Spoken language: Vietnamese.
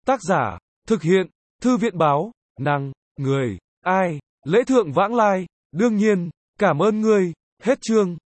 Tác giả, thực hiện, Thư viện báo, năng, người, ai, Lễ Thượng Vãng Lai, đương nhiên, cảm ơn ngươi, hết chương.